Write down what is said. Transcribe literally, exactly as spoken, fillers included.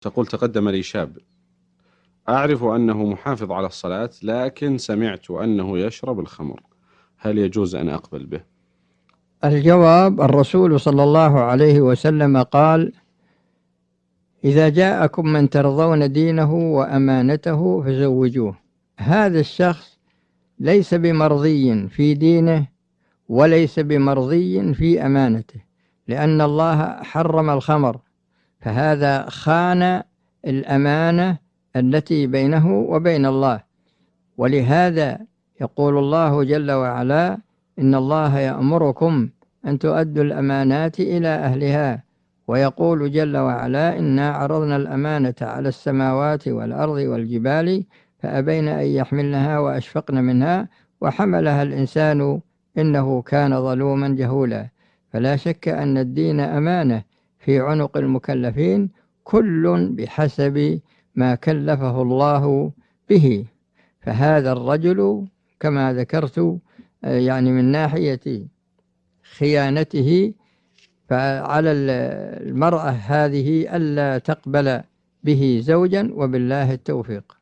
تقول: تقدم لي شاب أعرف أنه محافظ على الصلاة، لكن سمعت أنه يشرب الخمر، هل يجوز أن أقبل به؟ الجواب: الرسول صلى الله عليه وسلم قال: إذا جاءكم من ترضون دينه وأمانته فزوجوه. هذا الشخص ليس بمرضي في دينه وليس بمرضي في أمانته، لأن الله حرم الخمر، فهذا خان الأمانة التي بينه وبين الله. ولهذا يقول الله جل وعلا: إن الله يأمركم أن تؤدوا الأمانات إلى أهلها. ويقول جل وعلا: إنا عرضنا الأمانة على السماوات والأرض والجبال فأبين أن يحملنها وأشفقن منها وحملها الإنسان إنه كان ظلوما جهولا. فلا شك أن الدين أمانة في عنق المكلفين، كل بحسب ما كلفه الله به. فهذا الرجل كما ذكرت يعني من ناحية خيانته، فعلى المرأة هذه ألا تقبل به زوجا، وبالله التوفيق.